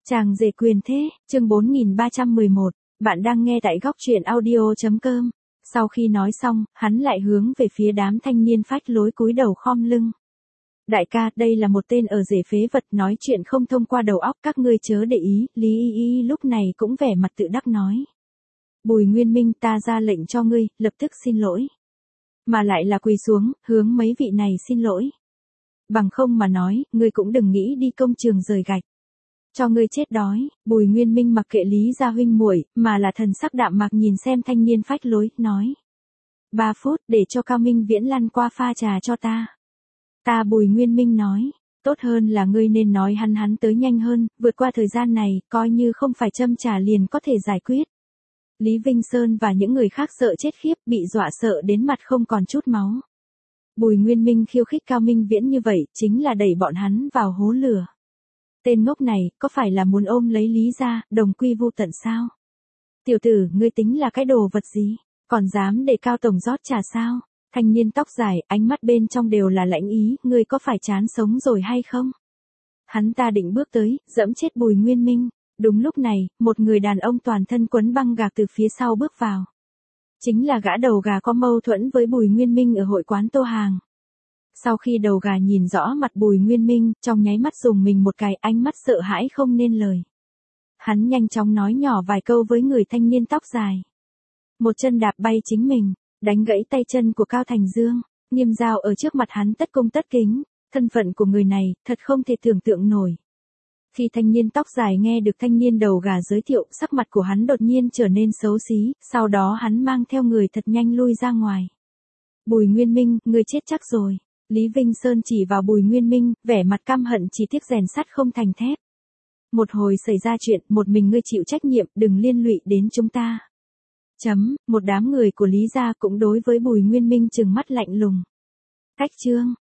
Chàng rể quyền thế, chương 4311, bạn đang nghe tại góc truyện audio.com. Sau khi nói xong, hắn lại hướng về phía đám thanh niên phách lối cúi đầu khom lưng. Đại ca, đây là một tên ở rể phế vật nói chuyện không thông qua đầu óc, các ngươi chớ để ý. Lý Y Y lúc này cũng vẻ mặt tự đắc nói. Bùi Nguyên Minh, ta ra lệnh cho ngươi, lập tức xin lỗi. Mà lại là quỳ xuống, hướng mấy vị này xin lỗi. Bằng không mà nói, ngươi cũng đừng nghĩ đi công trường rời gạch. Cho ngươi chết đói. Bùi Nguyên Minh mặc kệ Lý gia huynh muội, mà là thần sắc đạm mạc nhìn xem thanh niên phách lối, nói. 3 phút để cho Cao Minh Viễn lăn qua pha trà cho ta. Ta Bùi Nguyên Minh nói, tốt hơn là ngươi nên nói hắn tới nhanh hơn, vượt qua thời gian này, coi như không phải châm trà liền có thể giải quyết. Lý Vinh Sơn và những người khác sợ chết khiếp, bị dọa sợ đến mặt không còn chút máu. Bùi Nguyên Minh khiêu khích Cao Minh Viễn như vậy, chính là đẩy bọn hắn vào hố lửa. Tên ngốc này, có phải là muốn ôm lấy Lý gia, đồng quy vu tận sao? Tiểu tử, ngươi tính là cái đồ vật gì? Còn dám để Cao tổng rót trà sao? Thanh niên tóc dài, ánh mắt bên trong đều là lãnh ý, ngươi có phải chán sống rồi hay không? Hắn ta định bước tới, dẫm chết Bùi Nguyên Minh. Đúng lúc này, một người đàn ông toàn thân quấn băng gạc từ phía sau bước vào. Chính là gã đầu gà có mâu thuẫn với Bùi Nguyên Minh ở hội quán Tô Hàng. Sau khi đầu gà nhìn rõ mặt Bùi Nguyên Minh, trong nháy mắt dùng mình một cái, ánh mắt sợ hãi không nên lời. Hắn nhanh chóng nói nhỏ vài câu với người thanh niên tóc dài. Một chân đạp bay chính mình, đánh gãy tay chân của Cao Thành Dương, Nghiêm Giao ở trước mặt hắn tất cung tất kính, thân phận của người này, thật không thể tưởng tượng nổi. Khi thanh niên tóc dài nghe được thanh niên đầu gà giới thiệu, sắc mặt của hắn đột nhiên trở nên xấu xí, sau đó hắn mang theo người thật nhanh lui ra ngoài. Bùi Nguyên Minh, ngươi chết chắc rồi. Lý Vinh Sơn chỉ vào Bùi Nguyên Minh, vẻ mặt căm hận chỉ tiếc rèn sắt không thành thép. Một hồi xảy ra chuyện, một mình ngươi chịu trách nhiệm, đừng liên lụy đến chúng ta. Một đám người của Lý gia cũng đối với Bùi Nguyên Minh trừng mắt lạnh lùng. Cách chương.